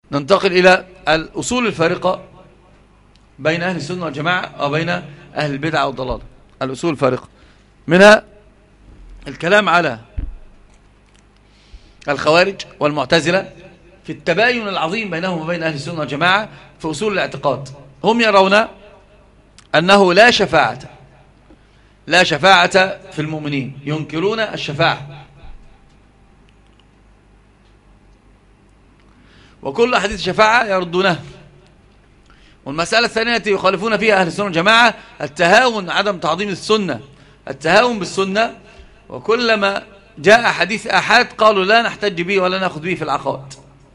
ننتقل إلى الأصول الفارقة بين أهل السنة والجماعة وبين أهل البدع والضلال. الأصول الفارقة منها الكلام على الخوارج والمعتزلة في التباين العظيم بينهم وبين أهل السنة والجماعة في أصول الاعتقاد. هم يرون أنه لا شفاعة في المؤمنين، ينكرون الشفاعة، وكل حديث شفاعة يردونه. والمسألة الثانية التي يخالفون فيها أهل السنة والجماعة التهاون، عدم تعظيم السنة، التهاون بالسنة، وكلما جاء حديث أحد قالوا لا نحتج به ولا نأخذ به في العقائد.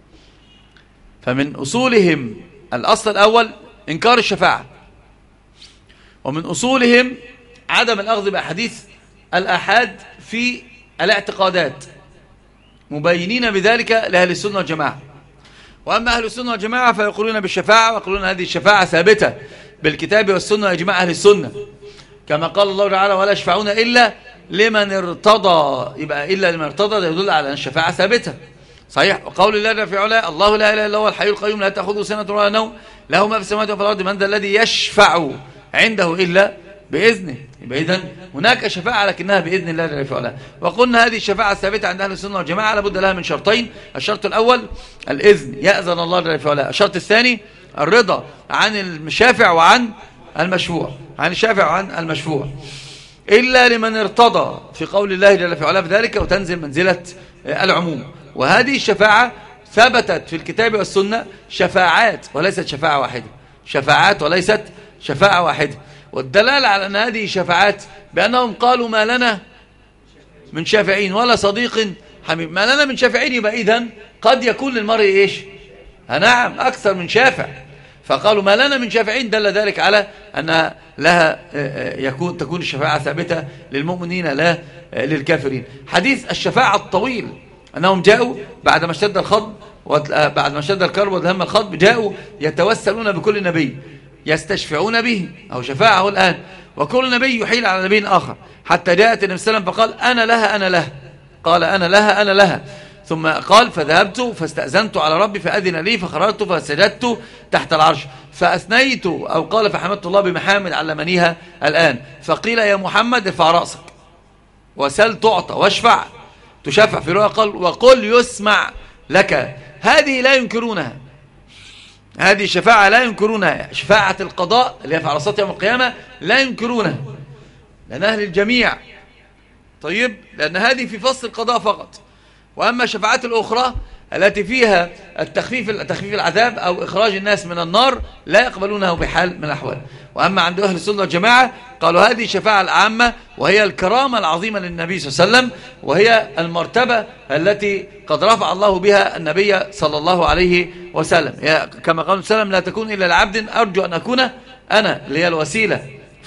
فمن أصولهم الأصل الأول إنكار الشفاعة، ومن أصولهم عدم الأخذ بأحاديث الأحاد في الاعتقادات، مبينين بذلك لأهل السنة والجماعة. وأما أهل السنة والجماعة فيقولون بالشفاعة، ويقولون هذه الشفاعة ثابتة بالكتاب والسنة وإجماع أهل السنة، كما قال الله تعالى ولا يشفعون إلا لمن ارتضى. يبقى إلا لمن ارتضى ده يدل على أن الشفاعة ثابتة، صحيح. وقول الله في علاه الله لا إله إلا هو الحي القيوم لا تأخذه سنة ولا نوم له ما في السماوات وفي الأرض من ذا الذي يشفع عنده إلا بإذنه. يبقى إذن هناك شفاعة لكنها بإذن الله جل في علاه. وقلنا هذه الشفاعة الثابتة عند أهل السنة والجماعة لابد لها من شرطين: الشرط الأول الإذن، يأذن الله جل في علاه. الشرط الثاني الرضا عن الشافع وعن المشفوع، عن الشافع وعن المشفوع، إلا لمن ارتضى في قول الله جل في علاه في ذلك، وتنزل منزلة العموم. وهذه الشفاعة ثبتت في الكتاب والسنة شفاعات وليست شفاعة واحدة، شفاعات وليست شفاعة واحدة. والدلالة على أن هذه شفاعات بأنهم قالوا ما لنا من شافعين ولا صديق حميم. ما لنا من شافعين يبقى إذن قد يكون للمرء إيش؟ نعم، أكثر من شافع. فقالوا ما لنا من شافعين، دل ذلك على أن لها تكون الشفاعة ثابتة للمؤمنين لا للكافرين. حديث الشفاعة الطويل أنهم جاءوا بعد ما اشتد الخضب، بعد ما اشتد الكرب وذهم الخضب، جاءوا يتوسلون بكل نبي يستشفعون به أو شفاعه الآن، وكل نبي يحيل على نبي آخر، حتى جاءت النبي صلى الله عليه وسلم فقال أنا لها أنا لها، قال أنا لها أنا لها. ثم قال فذهبت فاستأذنت على ربي فأذن لي فخرجت فسجدت تحت العرش فأثنيت، أو قال فحمدت الله بمحامد علمنيها الآن. فقيل يا محمد ارفع رأسك وسل تعطى واشفع تشفع. في رواية قال وقل يسمع لك. هذه لا ينكرونها، هذه الشفاعة لا ينكرونها. شفاعة القضاء اللي هي في عرصات يوم القيامة لا ينكرونها، لأن أهل الجميع. طيب، لأن هذه في فصل القضاء فقط. وأما الشفاعات الأخرى التي فيها تخفيف العذاب أو إخراج الناس من النار لا يقبلونها بحال من الأحوال. وأما عند أهل السنة والجماعة قالوا هذه الشفاعة العامة، وهي الكرامة العظيمة للنبي صلى الله عليه وسلم، وهي المرتبة التي قد رفع الله بها النبي صلى الله عليه وسلم، كما قال وسلم لا تكون إلا لعبد أرجو أن أكون أنا، اللي هي الوسيلة.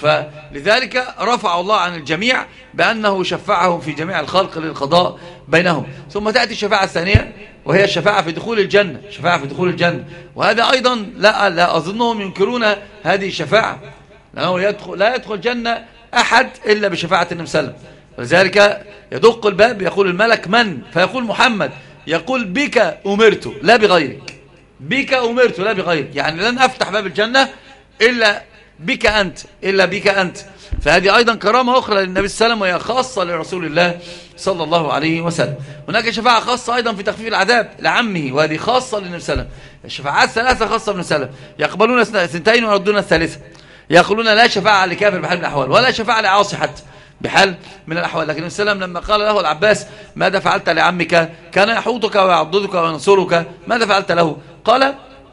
فلذلك رفع الله عن الجميع بأنه شفعهم في جميع الخلق للقضاء بينهم. ثم تأتي الشفاعة الثانية وهي الشفاعة في دخول الجنة، شفاعة في دخول الجنة. وهذا أيضا لا أظنهم ينكرون هذه الشفاعة، لأنه لا يدخل الجنة أحد إلا بشفاعة النبي صلى الله عليه وسلم. ولذلك يدق الباب يقول الملك من؟ فيقول محمد، يقول بك أمرت لا بغيرك، بك أمرت لا بغيرك، يعني لن أفتح باب الجنة إلا بك أنت، إلا بك أنت. فهذه أيضا كرامة أخرى للنبي صلى الله عليه وسلم، وهي خاصة لرسول الله صلى الله عليه وسلم. هناك شفاعة خاصة أيضا في تخفيف العذاب لعمه، وهذه خاصة للنبي صلى الله عليه وسلم. الشفاعات ثلاثة خاصة بالنبي صلى الله عليه وسلم، يقبلون اثنتين ويردون الثالثة. يقولون لا شفاعة لكافر بحال من الأحوال، ولا شفاعة لعاصي حتى بحال من الأحوال. لكن النبي صلى الله عليه وسلم لما قال له العباس ماذا فعلت لعمك كان يحوطك ويعضدك وينصرك، ماذا فعلت له؟ قال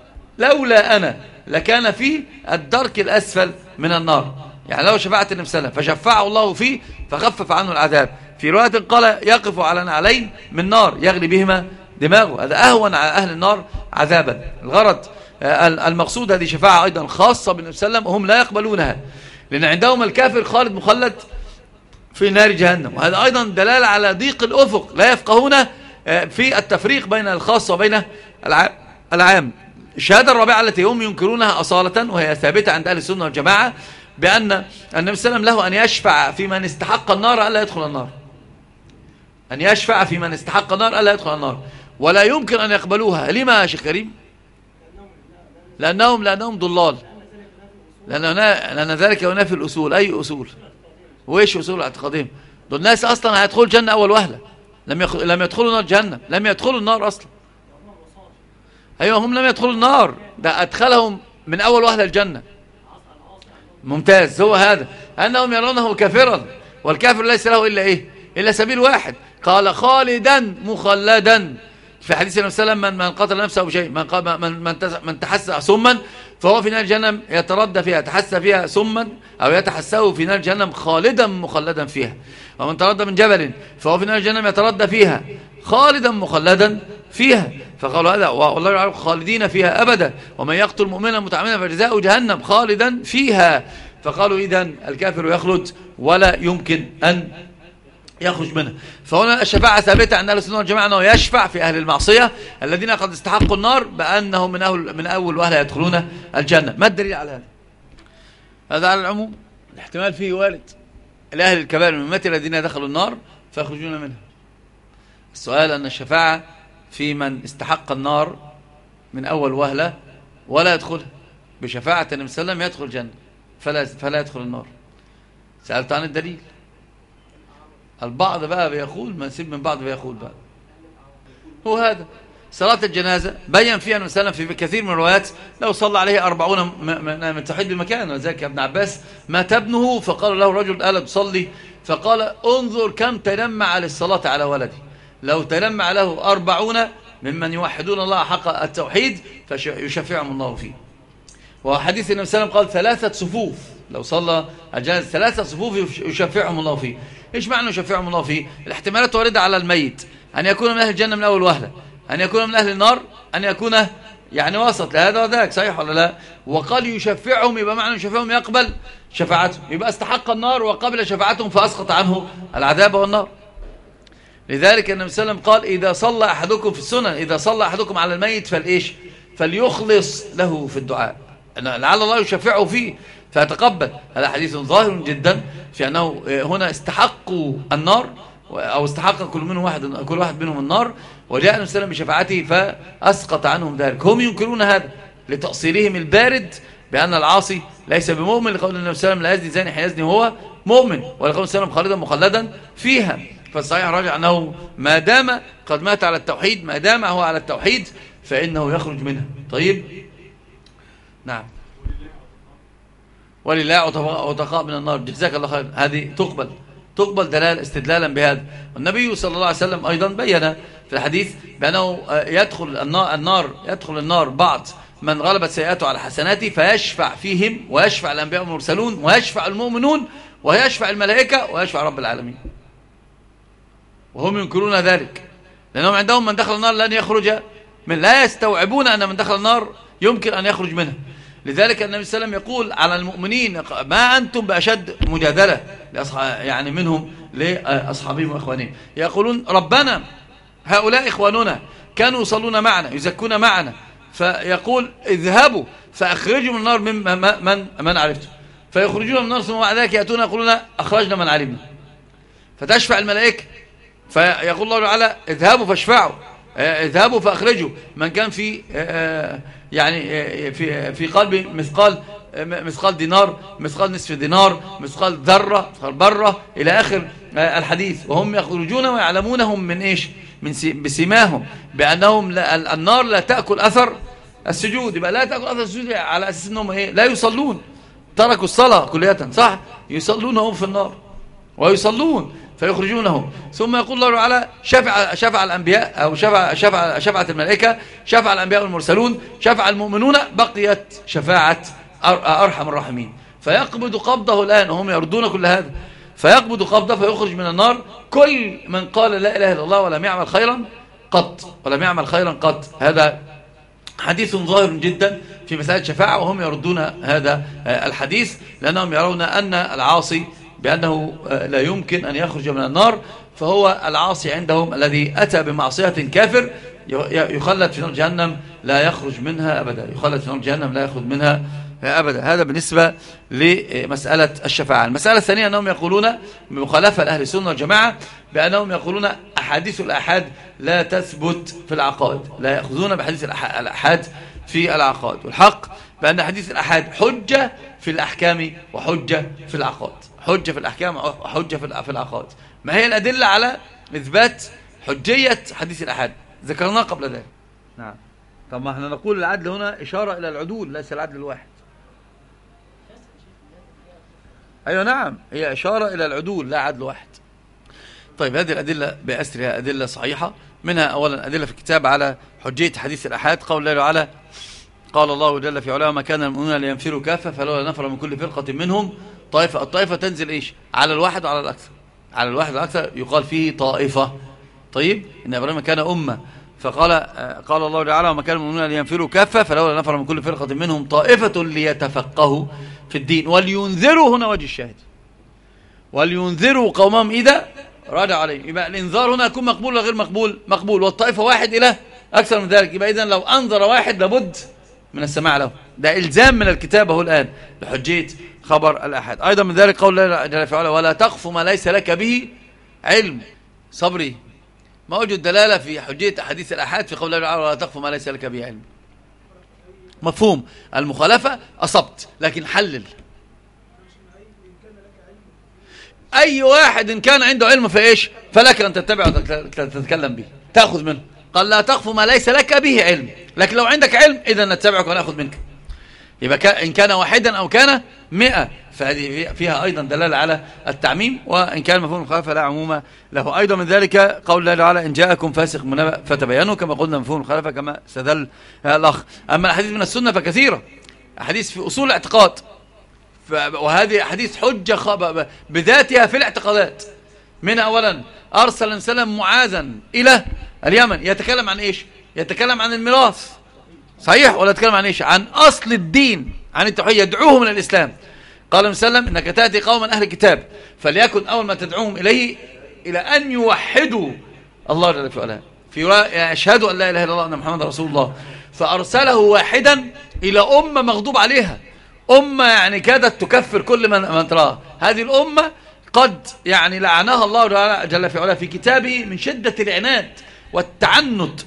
لولا أنا لكان في الدرك الأسفل من النار. يعني لو شفاعة النبي صلى الله عليه وسلم فشفعه الله فيه فخفف عنه العذاب. في رواية قال يقف على نعلين من نار يغلي بهما دماغه، هذا أهون على أهل النار عذابا. الغرض المقصود هذه شفاعة أيضا خاصة بالنبي صلى الله عليه وسلم، وهم لا يقبلونها لأن عندهم الكافر خالد مخلد في نار جهنم. وهذا أيضا دلالة على ضيق الأفق، لا يفقهون في التفريق بين الخاص وبين العام. الشهادة الرابعة التي هم ينكرونها أصالة وهي ثابتة عند أهل السنة والجماعة، بأن النبي صلى الله عليه وسلم له أن يشفع في من استحق النار ألا يدخل النار، أن يشفع في من استحق النار ألا يدخل النار، ولا يمكن أن يقبلوها. لما يا شيخ كريم؟ لأنهم ضلال، لأن ذلك ينافي الأصول. أي أصول؟ وإيش أصول اعتقادهم؟ دول الناس أصلا هيدخلوا الجنة أول وهلة، لم يدخلوا نار جهنم، لم يدخلوا النار أصلا. أيوة، هم لم يدخلوا النار، ده أدخلهم من أول وهلة الجنة. ممتاز. هو هذا أنهم يرونه كافرا، والكافر ليس له إلا إيه؟ إلا سبيل واحد. قال خالدا مخلدا في حديث النبي صلى الله عليه وسلم: من قتل نفسه بشيء، من تحسى سما فهو في نار جهنم يتردى فيها، تحسى فيها سما أو يتحسه في نار جهنم خالدا مخلدا فيها. ومن تردى من جبل فهو في نار جهنم يتردى فيها خالدا مخلدا فيها. فقالوا هذا والله يعلم خالدين فيها أبدا، ومن يقتل مؤمنا متعمدا فجزاؤه جهنم خالدا فيها. فقالوا إذن الكافر يخلد ولا يمكن أن يخرج منها. فهنا الشفاعة ثابتة عند أهل السنة والجماعة أنه يشفع في أهل المعصية الذين قد استحقوا النار بأنهم من أول وهلة يدخلون الجنة. ما الدليل على هذا؟ هذا على العموم، الاحتمال فيه وارد لأهل الكبائر من أمتي الذين دخلوا النار فيخرجون منها. السؤال أن الشفاعة في من استحق النار من أول وهلة ولا يدخلها، بشفاعة النبي صلى الله عليه وسلم يدخل الجنة فلا يدخل النار. سألت عن الدليل. البعض بقى بيقول، ما نسيب من بعض بيقول بقى هو هذا صلاة الجنازة بيّن فيها النبي صلى الله عليه وسلم في كثير من الروايات لو صلى عليه 40 من توحيد بمكان. وذلك ابن عباس مات ابنه فقال له رجل: ألا تصلي؟ فقال: انظر كم تلمع للصلاة على ولدي. لو تلمع له 40 ممن يوحدون الله حق التوحيد فيشفعهم الله فيه. وحديث النبي صلى الله عليه وسلم قال 3 صفوف، لو صلى الجنازة 3 صفوف يشفعهم الله فيه. ايش معنى يشفعهم الله فيه؟ الاحتمالات واردة على الميت: أن يكون من أهل الجنة من أول وهلة، أن يكون من أهل النار، أن يكون يعني وسط لهذا وذاك. صحيح ولا لا؟ وقال يشفعهم، يبقى معنى يشفعهم يقبل شفاعتهم، يبقى استحق النار وقبل شفاعتهم فأسقط عنه العذاب والنار. لذلك النبي صلى الله عليه وسلم قال: إذا صلى أحدكم في السنن، إذا صلى أحدكم على الميت فليخلص له في الدعاء لعل الله يشفعه فيه فيتقبل. هذا حديث ظاهر جدا في أنه هنا استحقوا النار، أو استحق كل واحد منهم النار، وجاء النبي صلى الله عليه وسلم بشفاعته فأسقط عنهم ذلك. هم ينكرون هذا لتأصيلهم البارد بأن العاصي ليس بمؤمن، لقول النبي صلى الله عليه وسلم: لا يزني زاني حين يزني وهو مؤمن، ولقول النبي صلى الله عليه وسلم: خالدا مخلدا فيها. فالصحيح راجع أنه ما دام قد مات على التوحيد، ما دام هو على التوحيد فإنه يخرج منها. طيب، نعم. ولله عتقاء من النار، جزاك الله خير. هذه تقبل دلال استدلالا بهذا. والنبي صلى الله عليه وسلم أيضا بيّن في الحديث بأنه يدخل النار بعض من غلبت سيئاته على حسناته فيشفع فيهم، ويشفع الأنبياء والمرسلون، ويشفع المؤمنون، ويشفع الملائكة، ويشفع رب العالمين. وهم ينكرون ذلك لأنهم عندهم من دخل النار لن يخرج من، لا يستوعبون أن من دخل النار يمكن أن يخرج منها. لذلك النبي صلى الله عليه وسلم يقول على المؤمنين: ما أنتم بأشد مجادلة يعني منهم لأصحابهم وإخوانهم. يقولون: ربنا هؤلاء إخواننا كانوا يصلون معنا يزكون معنا، فيقول: اذهبوا فأخرجوا من النار من عرفتم، فيخرجون من النار، ثم بعد ذلك يأتون يقولون: أخرجنا من علمنا. فتشفع الملائكة، فيقول الله تعالى: اذهبوا فاشفعوا، اذهبوا فأخرجوا من كان في يعني في قلبه مثقال دينار، مثقال نصف دينار، مثقال ذرة، مثقال برة، إلى آخر الحديث. وهم يخرجون ويعلمونهم من إيش؟ بسماهم بأنهم النار لا تأكل أثر السجود. يبقى لا تأكل أثر السجود على أساس أنهم لا يصلون، تركوا الصلاة كلية. صح، يصلون هم في النار ويصلون فيخرجونهم. ثم يقول الله تعالى: شفع الأنبياء، أو شفعت الملائكة، شفع الأنبياء والمرسلون، شفع المؤمنون، بقيت شفاعة أرحم الراحمين. فيقبض قبضه الآن، وهم يردون كل هذا. فيقبض قبضه فيخرج من النار كل من قال لا إله إلا الله ولم يعمل خيرا قط. هذا حديث ظاهر جدا في مسألة شفاعة، وهم يردون هذا الحديث لأنهم يرون أن العاصي بأنه لا يمكن أن يخرج من النار، فهو العاصي عندهم الذي أتى بمعصية كافر يخلد في نار جهنم لا يخرج منها أبدا. هذا بالنسبة لمسألة الشفاعة. المسألة الثانية أنهم يقولون بمخالفة لأهل السنة والجماعة بأنهم يقولون أحاديث الأحاد لا تثبت في العقائد، لا يأخذون بحديث الأحاد في العقائد. والحق بأن حديث الأحاد حجة في الأحكام وحجة في العقائد. حجة في الأحكام وحجة في العقائد. ما هي الأدلة على إثبات حجية حديث الأحاد؟ ذكرناه قبل ذلك. نعم. طب ما احنا نقول العدل هنا إشارة إلى العدول ليس العدل الواحد. أيوة نعم، هي إشارة إلى العدول لا عدل واحد. طيب هذه الأدلة بأسرها أدلة صحيحة. منها أولا أدلة في الكتاب على حجية حديث الأحاد. قول الله تعالى: قال الله جل في علاه: ما كان المؤمنون لينفروا كافة فلولا نفر من كل فرقة منهم طائفة. الطائفة تنزل إيش؟ على الواحد وعلى الأكثر. على الواحد والأكثر يقال فيه طائفة. طيب إن إبراهيم كان أمة فقال قال الله تعالى: وما كان المؤمنون لينفروا كافة فلولا نفر من كل فرقة منهم طائفة ليتفقهوا في الدين ولينذروا. هنا وجه الشاهد: ولينذروا قومهم إذا رجع عليهم. يبقى الإنذار هنا يكون مقبول ولا غير مقبول؟ مقبول. والطائفة واحد إلى أكثر من ذلك. يبقى إذن لو أنذر واحد لابد من السماع له. ده إلزام من الكتاب هو الآن لحجية خبر الأحد. أيضا من ذلك قول الله جل في علاه: ولا تقف ما ليس لك به علم. صبري، ما وجد دلالة في حجية حديث الأحاد في قول الله تعالى: ولا تقف ما ليس لك به علم. مفهوم المخالفة أصبت، لكن حلل. أي واحد إن كان عنده علم فإيش فلك أن تتبع وتتكلم به تأخذ منه. قال: لا تقف ما ليس لك به علم. لكن لو عندك علم إذا نتبعك ونأخذ منك. يبقى إن كان واحدا أو كان 100 فهذه فيها أيضا دلالة على التعميم. وإن كان مفهوم الخلافة لا عموم له. أيضا من ذلك قول الله تعالى: إن جاءكم فاسق بنبأ فتبينوا. كما قلنا مفهوم الخلافة كما استدل الأخ. أما الحديث من السنة فكثيرة. حديث في أصول الاعتقاد، وهذه حديث حجة بذاتها في الاعتقادات. من أولا أرسل النبي صلى الله عليه وسلم معاذا إلى اليمن يتكلم عن إيش؟ يتكلم عن الميراث، صحيح؟ ولا يتكلم عن إيش؟ عن أصل الدين، عن التوحيد، يدعوهم إلى الإسلام. قال النبي صلى الله عليه وسلم: إنك تأتي قوما أهل الكتاب فليكن أول ما تدعوهم إليه إلى أن يوحدوا الله جل في علاه، يشهدوا أن لا إله إلا الله وأن محمد رسول الله. فأرسله واحدا إلى أمة مغضوب عليها، أمة يعني كادت تكفر كل من تراه. هذه الأمة قد يعني لعنها الله جل في علاه في كتابه من شدة العناد والتعنت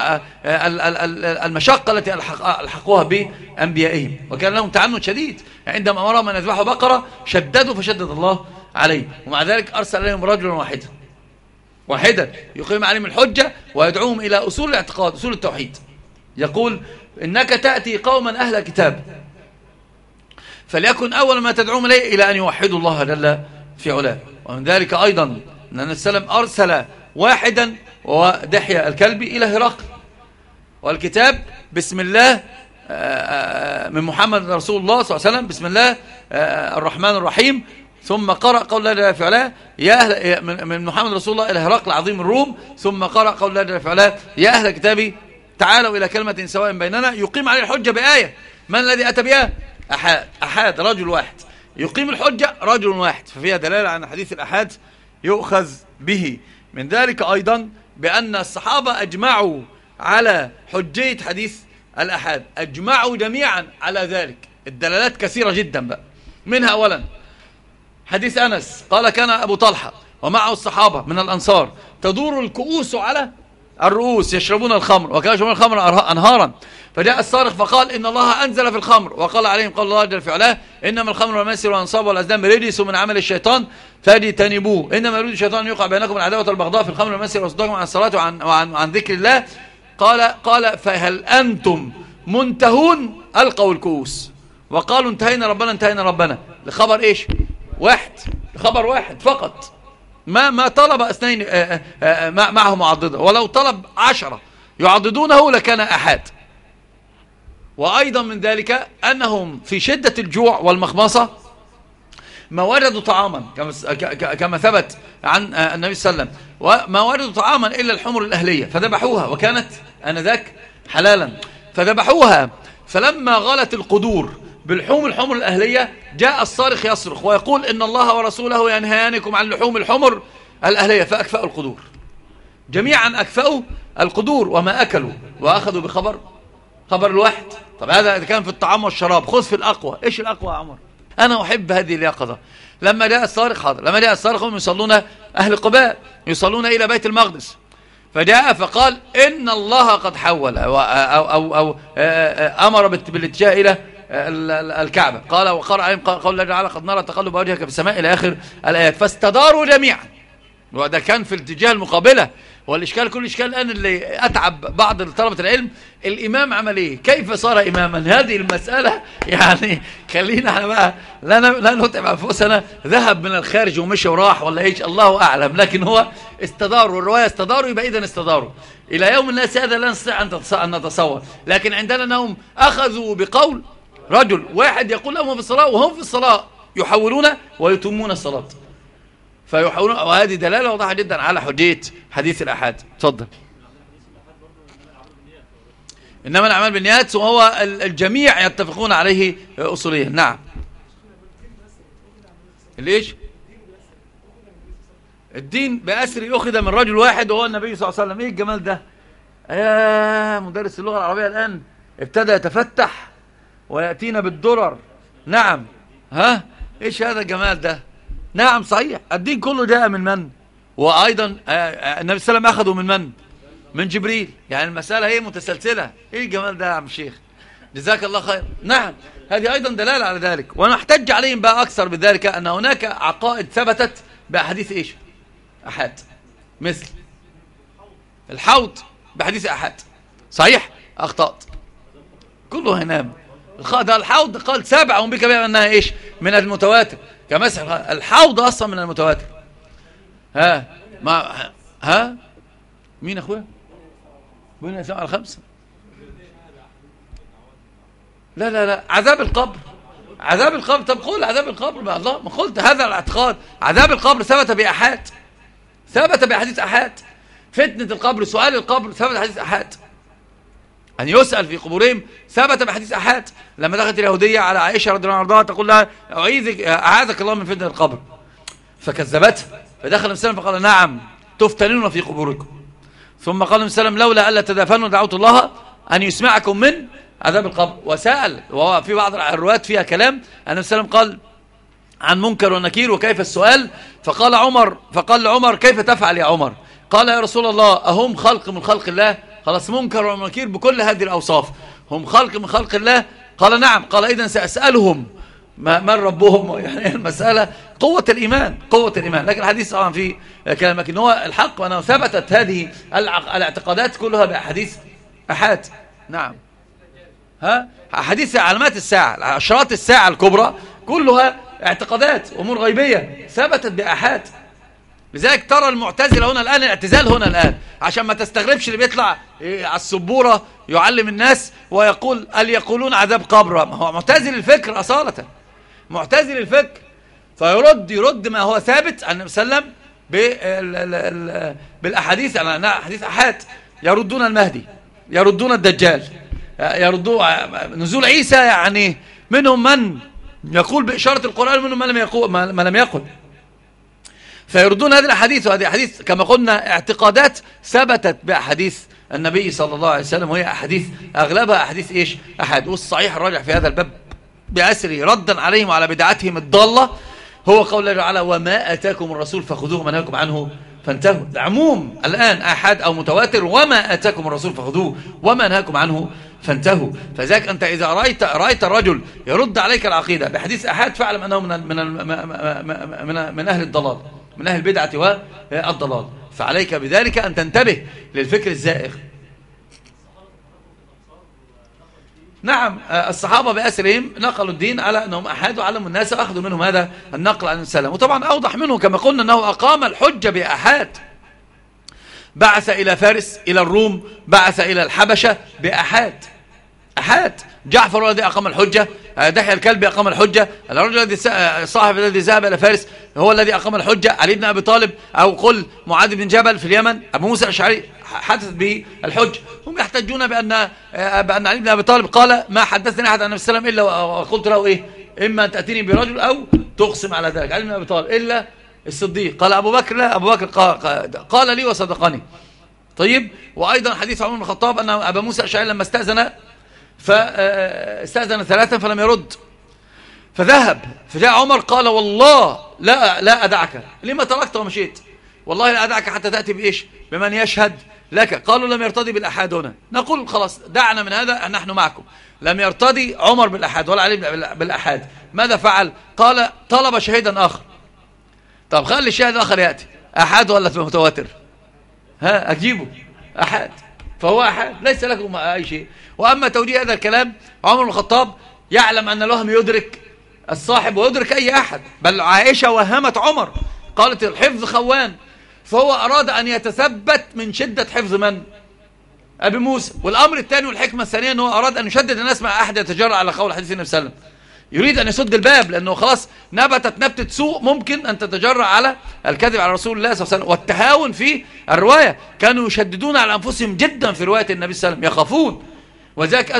والمشقة التي ألحقوها بأنبيائهم. وكان لهم تعنت شديد عندما أمرهم أن يذبحوا بقرة شددوا فشدد الله عليه. ومع ذلك أرسل عليهم رجلا واحدا يقيم عليهم الحجة ويدعوهم إلى أصول الاعتقاد، أصول التوحيد. يقول: إنك تأتي قوما أهل كتاب فليكن أول ما تدعوهم إليه إلى أن يوحدوا الله جل في علاه. ومن ذلك أيضا أن النبي صلى الله عليه وسلم أرسل واحدا ودحية الكلبي إلى هرقل، والكتاب بسم الله من محمد رسول الله صلى الله عليه وسلم، بسم الله الرحمن الرحيم. ثم قرأ قول الله جل في علاه: من محمد رسول الله إلى هرقل عظيم الروم. ثم قرأ قول الله جل في علاه: يا أهل كتابي تعالوا إلى كلمة سواء بيننا. يقيم عليه الحجة بآية. من الذي أتى بها؟ أحاد، رجل واحد. يقيم الحجة رجل واحد، ففيها دلالة عن حديث الأحاد يؤخذ به. من ذلك أيضا بأن الصحابة أجمعوا على حجية حديث الأحاد، أجمعوا جميعا على ذلك. الدلالات كثيرة جدا بقى. منها أولا حديث أنس قال: كان أبو طلحة ومعه الصحابة من الأنصار تدور الكؤوس على الرؤوس يشربون الخمر، وكانوا يشربون الخمر أنهارا. فجاء الصارخ فقال: إن الله أنزل في الخمر وقال عليهم قال الله جل في علاه: إنما الخمر والميسر والأنصاب والأزلام رجس من عمل الشيطان فاجتنبوه، إنما يريد الشيطان أن يوقع بينكم العداوة والبغضاء في الخمر والميسر ويصدكم عن الصلاة وعن ذكر الله. قال: فهل أنتم منتهون؟ ألقوا الكؤوس وقالوا: انتهينا ربنا. لخبر إيش؟ واحد، لخبر واحد فقط. ما طلب اثنين معه معضدة، ولو طلب 10 يعضدونه لكان أحاد. وأيضا من ذلك أنهم في شدة الجوع والمخمصة ما وجدوا طعاما كما ثبت عن النبي صلى الله عليه وسلم، وما وجدوا طعاما إلا الحمر الأهلية فذبحوها، وكانت آنذاك حلالا فذبحوها. فلما غلت القدور بالحمر الأهلية جاء الصارخ يصرخ ويقول: إن الله ورسوله ينهيانكم عن لحوم الحمر الأهلية. فأكفأوا القدور جميعا، أكفأوا القدور وما أكلوا، وأخذوا بخبر الواحد. طب هذا كان في الطعام والشراب، خذ في الأقوى. إيش الأقوى يا عمر؟ أنا أحب هذه اليقظة. لما جاء الصارخ لما جاء الصارخ هم يصلون أهل قباء يصلون إلى بيت المقدس، فجاء فقال: إن الله قد حول أو أمر بالاتجاه الكعبة. قال وقرأ عليهم قول الله تعالى قد نرى تقلب وجهك في السماء إلى آخر الآيات. فاستداروا جميعا، وده كان في الاتجاه المقابلة. والإشكال كل إشكال الآن اللي أتعب بعض طلبة العلم، الإمام عمل إيه؟ كيف صار إماما؟ هذه المسألة يعني خلينا احنا بقى لا نتعب أنفسنا، ذهب من الخارج ومشي وراح ولا إيش الله أعلم، لكن هو استداروا، والرواية استداروا، يبقى إذن استداروا. إلى يوم الناس هذا لا نستطيع أن نتصور، لكن عندنا أنهم أخذوا بقول رجل واحد يقول لهم في الصلاة وهم في الصلاة يحولون ويتمون الصلاة، فيحولون. وهذه دلالة واضحة جدا على حجية حديث الأحاد. اتفضل. إنما الأعمال بالنيات، وهو الجميع يتفقون عليه أصوليا. نعم. ليش؟ الدين بأسر أخذ من رجل واحد وهو النبي صلى الله عليه وسلم. إيه الجمال ده؟ يا مدرس اللغة العربية الآن ابتدى يتفتح ويأتينا بالدرر. نعم. ها؟ إيش هذا الجمال ده؟ نعم صحيح، الدين كله جاء من من؟ وأيضا النبي صلى الله عليه وسلم أخذه من من؟ من جبريل. يعني المسألة هي متسلسلة. إيه الجمال ده يا عم الشيخ؟ جزاك الله خير. نعم، هذه أيضا دلالة على ذلك. ونحتج عليهم بقى أكثر بذلك أن هناك عقائد ثبتت بأحاديث إيش؟ أحاد، مثل الحوض بحديث أحاد. صحيح؟ أخطأت كله هنام. ده الحوض قال 7 بك بها أنها إيش؟ من المتواتر، كمسح الحوض أصلا من المتواتر. ها مين أخويا؟ بين السماء على 5. لا عذاب القبر، عذاب القبر. طب قول عذاب القبر بقى الله، ما قلت هذا الاعتقاد. عذاب القبر ثبت بأحاد، ثبت بحديث أحاد. فتنة القبر، سؤال القبر، ثبت بحديث أحاد. أن يسأل في قبورهم ثبت بحديث أحاد. لما دخلت اليهودية على عائشة رضي الله عنها تقول لها أعاذك الله من فتنة القبر، فكذبتها. فدخل النبي صلى الله عليه وسلم فقال نعم تفتنون في قبوركم. ثم قال النبي صلى الله عليه وسلم لولا ألا تدافنوا دعوت الله أن يسمعكم من عذاب القبر. وسأل، وفي بعض الروايات فيها كلام، النبي صلى الله عليه وسلم قال عن منكر ونكير وكيف السؤال. فقال عمر كيف تفعل يا عمر؟ قال يا رسول الله أهم خلق من خلق الله؟ خلاص منكر ونكير بكل هذه الأوصاف، هم خلق من خلق الله؟ قال نعم. قال إذن سأسألهم من ربهم. يعني المسألة قوة الإيمان، قوة الإيمان. لكن الحديث طبعا في كلام، لكن هو الحق وأنه ثبتت هذه الاعتقادات كلها بأحاديث أحاد. نعم. أحاديث علامات الساعة، أشراط الساعة الكبرى كلها اعتقادات أمور غيبية ثبتت بأحاد. لذلك ترى المعتزلة هنا الآن، الاعتزال هنا الآن، عشان ما تستغربش اللي بيطلع على السبورة يعلم الناس ويقول يقولون عذاب قبر. ما هو معتزل الفكر أصالة، معتزل الفكر. فيرد ما هو ثابت عن النبي صلى الله عليه وسلم بالأحاديث، على حديث أحاد. يردون المهدي، يردون الدجال، يردون نزول عيسى. يعني منهم من يقول بإشارة القرآن، منهم من لم يقل. فيردون هذه الأحاديث، وهذه أحاديث كما قلنا اعتقادات ثبتت بأحاديث النبي صلى الله عليه وسلم، وهي أحاديث أغلبها أحاديث إيش؟ أحاد. والصحيح الراجع في هذا الباب بأسره ردا عليهم وعلى بدعتهم الضالة هو قول الله تعالى وما أتاكم الرسول فخذوه وما نهاكم عنه فانتهوا. العموم الآن أحاد أو متواتر، وما أتاكم الرسول فخذوه وما نهاكم عنه فانتهوا. فذلك أنت إذا رأيت الرجل يرد عليك العقيدة بحديث أحاد فاعلم أنه من أهل الضلال، من أهل البدعة والضلال. فعليك بذلك أن تنتبه للفكر الزائغ. نعم، الصحابة بأسرهم نقلوا الدين على أنهم أحاد وعلموا الناس وأخذوا منهم هذا النقل عن السلام. وطبعا أوضح منه كما قلنا أنه أقام الحجة بأحاد، بعث إلى فارس، إلى الروم، بعث إلى الحبشة بأحاد. أحاد. جعفر الذي أقام الحجة، دحية الكلبي أقام الحجة، الرجل الذي صاحب الذي ذهب إلى فارس هو الذي أقام الحجة، علي بن أبي طالب، أو قل معاذ بن جبل في اليمن، أبو موسى الأشعري حدثت به الحج. هم يحتجون بأن علي بن أبي طالب قال ما حدثني أحد عن النبي صلى الله عليه وسلم إلا وقلت له إيه؟ إما أن تأتيني برجل أو تقسم على ذلك. علي بن أبي طالب إلا الصديق. قال أبو بكر لا، أبو بكر قال لي وصدقني. طيب. وأيضا حديث عمر بن الخطاب أن أبا موسى الأشعري لما فاستأذن 3 فلم يرد، فذهب، فجاء عمر قال والله لا أدعك، لما تركت ومشيت؟ والله لا أدعك حتى تأتي بإيش؟ بمن يشهد لك. قالوا لم يرتضي بالأحاد هنا، نقول خلاص دعنا من هذا، نحن معكم. لم يرتضي عمر بالأحاد ولا علي بالأحاد، ماذا فعل؟ قال طلب شهيدا آخر. طب خلي الشاهد الآخر يأتي، أحاد ولا متواتر؟ ها أجيبه أحاد، فهو أحاد ليس لكم أي شيء. وأما توجيه هذا الكلام، عمر بن الخطاب يعلم أن الوهم يدرك الصاحب ويدرك أي أحد، بل عائشة وهمت عمر قالت الحفظ خوان، فهو أراد أن يتثبت من شدة حفظ من؟ أبي موسى. والأمر الثاني والحكمة الثانية أنه أراد أن يشدد الناس مع أحد يتجرأ على قول حديث النبي صلى الله عليه وسلم، يريد أن يسد الباب، لأنه خلاص نبتت نبتة سوء ممكن أن تتجرأ على الكذب على رسول الله صلى الله عليه وسلم والتهاون في الرواية. كانوا يشددون على أنفسهم جدا في رواية النبي صلى الله عليه وسلم، يخافون. وذاك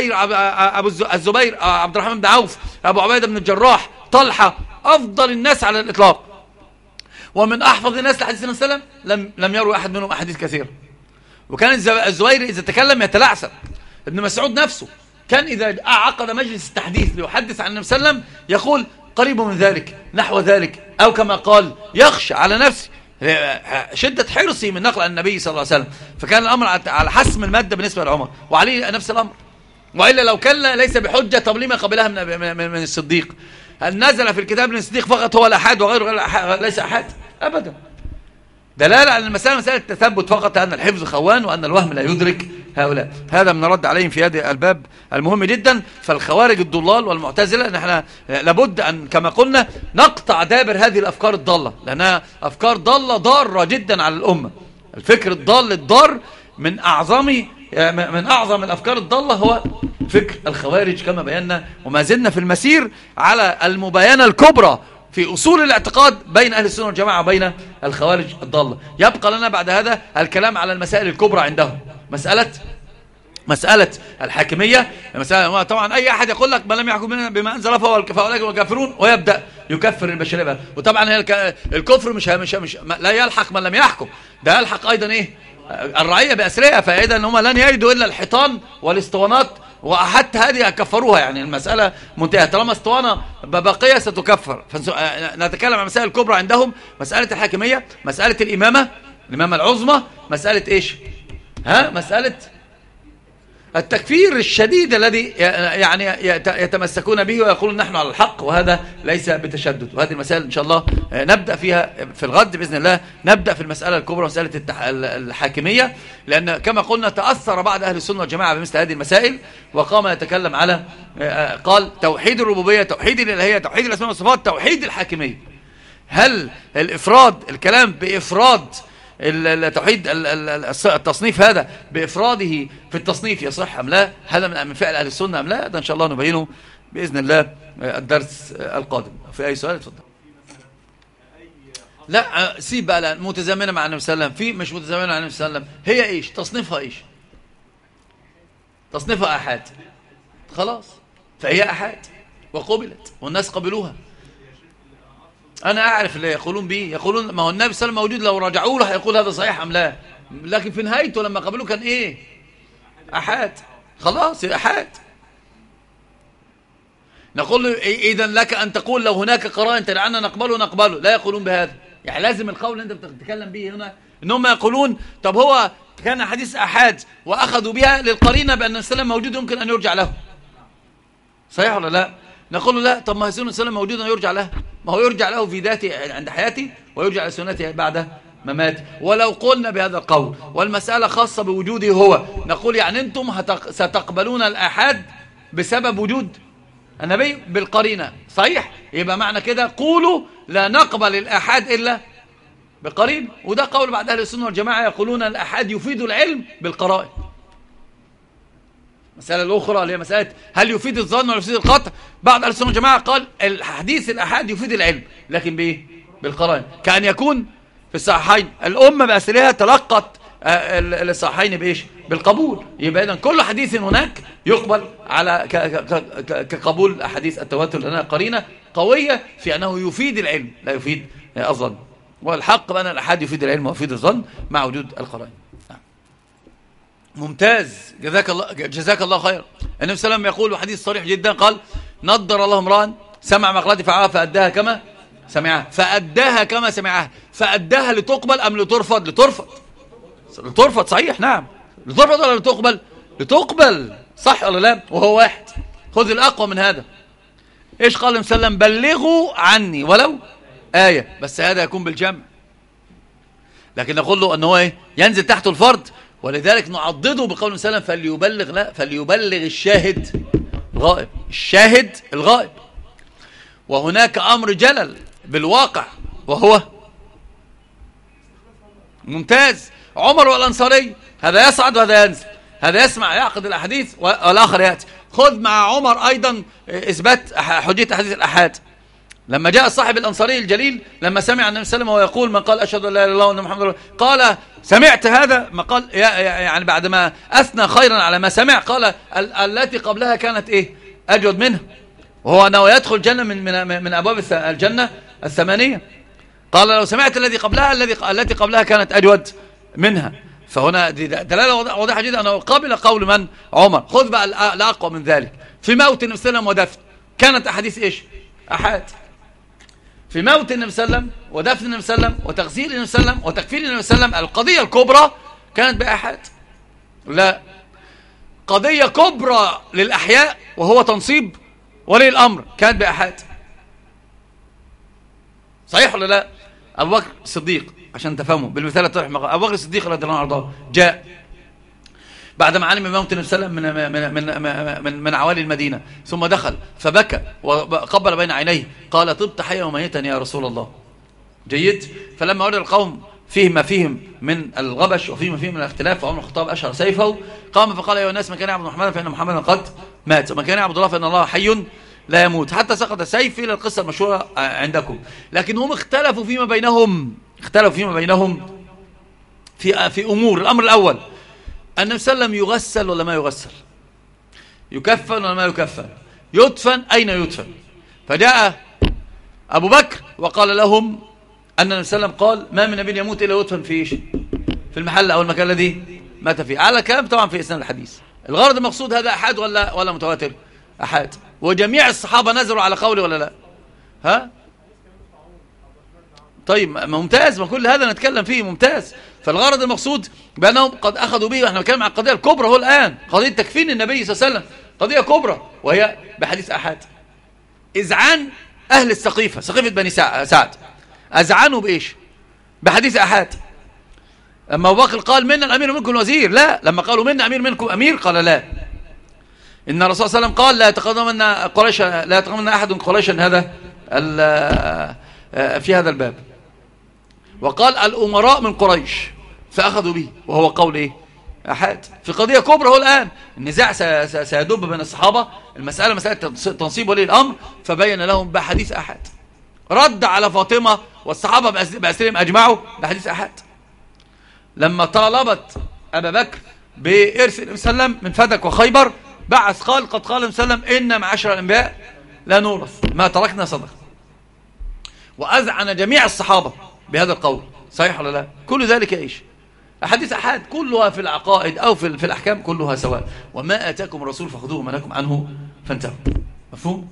الزبير عبد الرحمن بن عوف، أبو عبيدة بن الجراح، طلحة، أفضل الناس على الإطلاق ومن أحفظ الناس لحديث النبي صلى الله عليه وسلم، لم يروي أحد منهم أحاديث كثيرة. وكان الزبير إذا تكلم يتلعثم. ابن مسعود نفسه كان إذا عقد مجلس التحديث ليحدث عن النبي صلى الله عليه وسلم يقول قريب من ذلك، نحو ذلك، أو كما قال يخشى على نفسه، شدة حرصي من نقل عن النبي صلى الله عليه وسلم. فكان الأمر على حسم المادة بالنسبة لعمر، وعلي نفس الأمر. وإلا لو كان ليس بحجة، طب لما قبلها من الصديق؟ هل نزل في الكتاب من الصديق فقط هو الأحاد وغيره ليس أحاد؟ أبدا. دلالة على المسألة مسألة التثبت فقط، أن الحفظ خوان وأن الوهم لا يدرك هؤلاء. هذا من رد عليهم في هذا الباب المهم جدا. فالخوارج الضلال والمعتزلة نحن لابد أن كما قلنا نقطع دابر هذه الأفكار الضالة، لأنها أفكار ضالة ضارة جدا على الأمة. الفكر الضال الضار من أعظم الأفكار الضالة هو فكر الخوارج كما بينا، وما زلنا في المسير على المباينة الكبرى في أصول الاعتقاد بين أهل السنة والجماعة وبين الخوارج الضالة. يبقى لنا بعد هذا الكلام على المسائل الكبرى عندهم، مسألة الحاكمية. طبعا أي أحد يقول لك من لم يحكم بما أنزل فأولئك هم الكافرون، ويبدأ يكفر البشرية بقى. وطبعا هي الكفر مش لا يلحق من لم يحكم، ده يلحق أيضا إيه؟ الرعية بأسرها. فإذا هم لن يجدوا إلا الحيطان والاسطوانات، وحتى هذه كفروها، يعني المسألة منتهية. طالما اسطوانة بقية ستكفر. نتكلم عن مسائل الكبرى عندهم، مسألة الحاكمية، مسألة الإمامة العظمى، مسألة إيش؟ مسألة التكفير الشديد الذي يعني يتمسكون به ويقولون نحن على الحق، وهذا ليس بتشدد. وهذه المسائل إن شاء الله نبدأ فيها في الغد بإذن الله. نبدأ في المسألة الكبرى، مسألة الحاكمية، لأن كما قلنا تأثر بعض أهل السنة والجماعة بمثل هذه المسائل، وقام يتكلم على قال توحيد الربوبية، توحيد الإلهية، توحيد الأسماء والصفات، توحيد الحاكمية. هل الكلام بإفراد التوحيد التصنيف هذا بإفراده في التصنيف يصح أم لا؟ هذا من فعل أهل السنة أم لا؟ ده إن شاء الله نبينه بإذن الله الدرس القادم. في أي سؤال؟ اتفضل. لا سيب بقى، متزامنة مع النبي صلى الله عليه وسلم، في مش متزامنة مع النبي صلى الله عليه وسلم. هي إيش تصنيفها؟ إيش تصنيفها؟ أحاد، خلاص، فهي أحاد وقبلت والناس قبلوها. أنا أعرف اللي يقولون به، يقولون ما هو النبي صلى الله عليه وسلم موجود، لو رجعوا له هيقول هذا صحيح أم لا، لكن في نهايته لما قبلوه كان إيه؟ أحاد، خلاص أحاد. نقول له إذن لك أن تقول لو هناك قرائن تدعنا نقبله، لا يقولون بهذا. يعني لازم القول اللي أنت بتتكلم به هنا إنهم يقولون طب هو كان حديث أحاد وأخذوا بها للقرينة بأن السلام موجود يمكن أن يرجع له، صحيح ولا لا؟ نقول له لا، طب ما سنة السلام موجودة يرجع له، ما هو يرجع له في ذاته عند حياته ويرجع لسنته بعد مماته. ولو قلنا بهذا القول والمسألة خاصة بوجوده هو، نقول يعني أنتم ستقبلون الأحاد بسبب وجود النبي بالقرينة، صحيح؟ يبقى معنى كده قولوا لا نقبل الأحاد إلا بقرين. وده قول بعد أهل السنة والجماعة، يقولون الأحاد يفيد العلم بالقرائن. مسألة الأخرى اللي هي مسألة هل يفيد الظن ولا يفيد القطع، بعض أهل السنة والجماعة قال الحديث الأحاد يفيد العلم، لكن بإيه؟ بالقرائن. كأن يكون في الصحيحين الأمة بأسرها تلقت الصحيحين بإيش؟ بالقبول. يبقى إذن كل حديث هناك يقبل على كقبول أحاديث التواتر، لأنها قرينة قوية في أنه يفيد العلم لا يفيد الظن. والحق بأن الأحاد يفيد العلم ويفيد الظن مع وجود القرائن. ممتاز، جزاك الله خير. النبي صلى الله عليه وسلم يقول حديث صريح جدا، قال نضر الله امرأ سمع مقالتي فعلها فأداها كما سمعها، فأداها كما سمعها. فأداها لتقبل أم لترفض؟ لترفض، لترفض، صحيح، نعم، لترفض ولا لتقبل؟ لتقبل، صح ولا لا؟ وهو واحد. خذ الأقوى من هذا. إيش قال النبي صلى الله عليه وسلم؟ بلغوا عني ولو آية، بس هذا يكون بالجمع. لكن نقول له أنه إيه؟ ينزل تحته الفرد، ولذلك نعضده بقول النبي صلى الله عليه وسلم فليبلغ، لا، فليبلغ الشاهد الغائب، الشاهد الغائب. وهناك أمر جلل بالواقع، وهو ممتاز. عمر والأنصاري، هذا يصعد وهذا ينزل، هذا يسمع يعقد الأحاديث والآخر يأتي. خذ مع عمر أيضا إثبات حجية أحاديث الأحاد. لما جاء صاحب الأنصاري الجليل لما سمع النبي صلى الله عليه وسلم ويقول من قال أشهد أن لا إله إلا الله وأن محمد رسول الله، قال سمعت هذا؟ ما قال يعني بعدما أثنى خيرا على ما سمع قال التي قبلها كانت إيه؟ أجود منها، وهو أنه يدخل الجنة من أبواب الجنة الثمانية. قال لو سمعت الذي قبلها التي قبلها كانت أجود منها. فهنا دلالة واضحة جدا أنه قابل قول من؟ عمر. خذ بقى الأقوى من ذلك. في موت النبي صلى الله عليه وسلم ودفن كانت أحاديث إيش؟ أحاد. في موت النبي صلى الله عليه وسلم ودفن النبي صلى الله عليه وسلم وتغسيل النبي صلى الله عليه وسلم وتكفير النبي صلى الله عليه وسلم، القضية الكبرى كانت بأحاد. لا، قضية كبرى للأحياء وهو تنصيب ولي الأمر كانت بأحاد. صحيح ولا لا؟ أبو بكر الصديق عشان تفهموا بالمثال الطرح، أبو بكر الصديق رضي الله عنه جاء بعدما علم بموت النبي صلى الله عليه وسلم من عوالي المدينة، ثم دخل فبكى وقبل بين عينيه، قال طبت حيا وميتا يا رسول الله. جيد. فلما ورد القوم فيهم ما فيهم من الغبش وفيهم ما فيهم من الاختلاف، فعمر الخطاب أشهر سيفه قام فقال يا الناس من كان يعبد محمدا فإن محمدا قد مات، ومن كان يعبد الله فإن الله حي لا يموت، حتى سقط السيف. إلى القصة المشهورة عندكم. لكن هم اختلفوا فيما بينهم في أمور. الأمر الأول، النبي صلى الله عليه وسلم يغسل ولا ما يغسل؟ يكفن ولا ما يكفن؟ يدفن أين يدفن؟ فجاء أبو بكر وقال لهم أن النبي صلى الله عليه وسلم قال ما من نبي يموت إلا يدفن في المحل أو المكان الذي مات فيه. على كلام طبعا في إسناد الحديث. الغرض المقصود هذا أحاد ولا متواتر؟ أحاد. وجميع الصحابة نزلوا على قولي ولا لا؟ ها؟ طيب ممتاز، ما كل هذا نتكلم فيه ممتاز. فالغرض المقصود بأنهم قد أخذوا به، ونحن نتكلم عن القضية الكبرى هو الآن، قضية تكفين النبي صلى الله عليه وسلم، قضية كبرى وهي بحديث أحاد. إذعان أهل السقيفة، سقيفة بني سعد، أذعنوا بإيش؟ بحديث أحاد. لما أبو بكر قال منا الأمير منكم الوزير، لا، لما قالوا منا أمير منكم أمير قال لا. إن الرسول صلى الله عليه وسلم قال لا يتقدمن أحد قريشا هذا في هذا الباب، وقال الأمراء من قريش، فأخذوا به، وهو قول إيه؟ أحاد. في قضية كبرى هو الآن، النزاع سيدب بين الصحابة، المسألة مسألة تنصيب ولي الأمر، فبين لهم بحديث أحاد. رد على فاطمة والصحابة بأسرهم أجمعوا بحديث أحاد. لما طالبت أبا بكر بإرث النبي صلى الله عليه وسلم من فدك وخيبر، بعث قال قد قال النبي صلى الله عليه وسلم إن معاشر الأنبياء لا نورث ما تركنا صدقة. وأذعن جميع الصحابة بهذا القول. صحيح ولا لا؟ كل ذلك إيش؟ أحاديث أحاد، كلها في العقائد أو في الأحكام كلها سواء. وما آتاكم الرسول فخذوه وما نهاكم عنه فانتهوا. مفهوم؟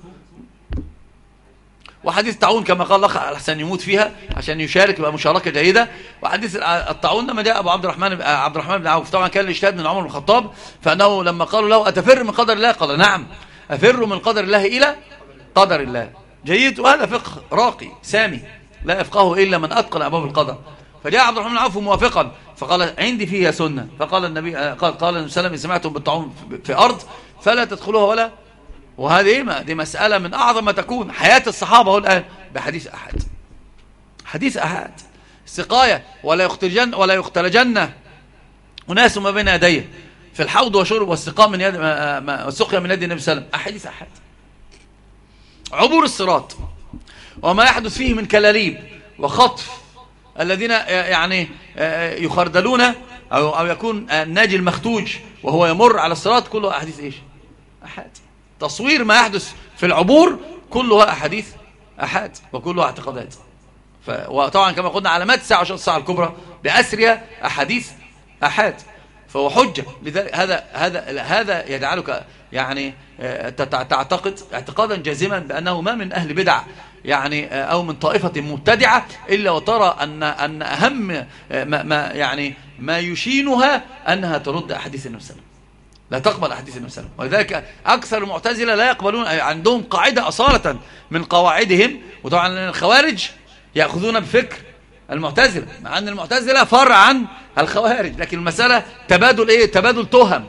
وحديث الطاعون كما قال الأخ الحسن يموت فيها عشان يشارك يبقى مشاركة جيدة. وحديث الطاعون لما جاء أبو عبد الرحمن بن عوف، طبعا كان الاجتهاد من عمر بن الخطاب، فأنه لما قالوا له أتفر من قدر الله؟ قال نعم أفر من قدر الله إلى قدر الله. جيد. وهذا فقه راقي سامي لا يفقهه إلا من أتقن أبواب القدر. فجاء عبد الرحمن بن عوف موافقا فقال عندي فيها سنة. فقال النبي قال النبي صلى الله عليه وسلم إن سمعتم بالطاعون في أرض فلا تدخلوها ولا. وهذه دي مسألة من أعظم ما تكون حياة الصحابة هو الآن بحديث أحد. حديث أحد سقاية ولا يختلجن أناس ما بين يديه في الحوض وشرب والسقاء من يد والسقيا من يد النبي صلى الله عليه وسلم. أحاديث أحد. عبور الصراط وما يحدث فيه من كلاليب وخطف الذين يعني يخردلون أو يكون الناجي المختوج وهو يمر على الصراط، كله أحاديث إيش؟ أحد. تصوير ما يحدث في العبور كلها أحاديث أحد وكلها اعتقادات. وطبعا كما قلنا علامات الساعة وشرط الساعة الكبرى بأسرها أحاديث أحد، فهو حجة. لذلك هذا يجعلك يعني تعتقد اعتقادا جازما بأنه ما من أهل بدع يعني أو من طائفة مبتدعة إلا وترى أن أهم ما يعني ما يشينها أنها ترد أحاديث النبي صلى الله عليه وسلم، لا تقبل أحاديث النبي صلى الله عليه وسلم. ولذلك أكثر المعتزلة لا يقبلون، عندهم قاعدة أصالة من قواعدهم. وطبعا الخوارج يأخذون بفكر المعتزلة، مع أن المعتزلة فرع عن الخوارج، لكن المسألة تبادل إيه؟ تبادل تهم،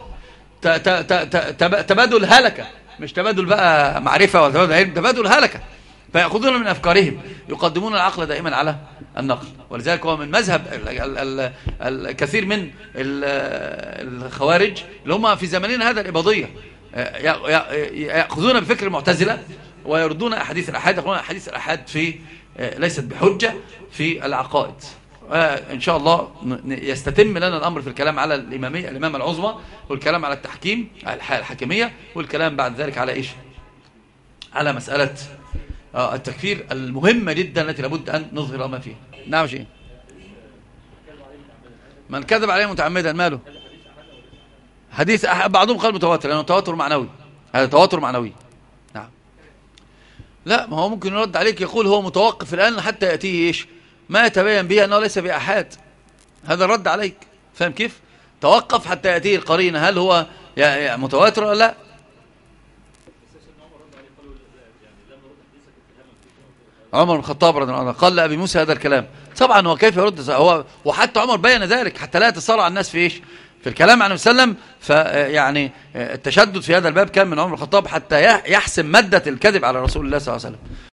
تبادل هلكة، مش تبادل بقى معرفة ولا تبادل علم، تبادل هلكة. فيأخذون من أفكارهم، يقدمون العقل دائما على النقل. ولذلك هو من مذهب الكثير من الخوارج اللي هم في زماننا هذا الإباضية، يأخذون بفكر المعتزلة ويردون أحاديث الأحاد، يقولون أحاديث الأحاد في ليست بحجة في العقائد. إن شاء الله يستتم لنا الأمر في الكلام على الإمامية، الإمامة العظمى، والكلام على التحكيم، الحاكمية، والكلام بعد ذلك على إيش؟ على مسألة التكفير المهمة جدا التي لابد أن نظهر ما فيها. نعم شيء من كذب عليه متعمدا ماله؟ حديث بعضهم قال متواتر لأنه تواتر معنوي، هذا تواتر معنوي. نعم. لا، ما هو ممكن يرد عليك يقول هو متوقف الآن حتى يأتيه إيش؟ ما يتبين به أنه ليس بأحاد. هذا الرد عليك، فهم كيف؟ توقف حتى يأتيه القرينة، هل هو متواتر ولا لا؟ عمر بن الخطاب رضي الله عنه قال لأبي موسى هذا الكلام. طبعا هو كيف يرد؟ هو وحتى عمر بين ذلك حتى لا يتصارع الناس في ايش؟ في الكلام عن النبي صلى الله عليه وسلم. فيعني التشدد في هذا الباب كان من عمر بن الخطاب حتى يحسم مادة الكذب على رسول الله صلى الله عليه وسلم.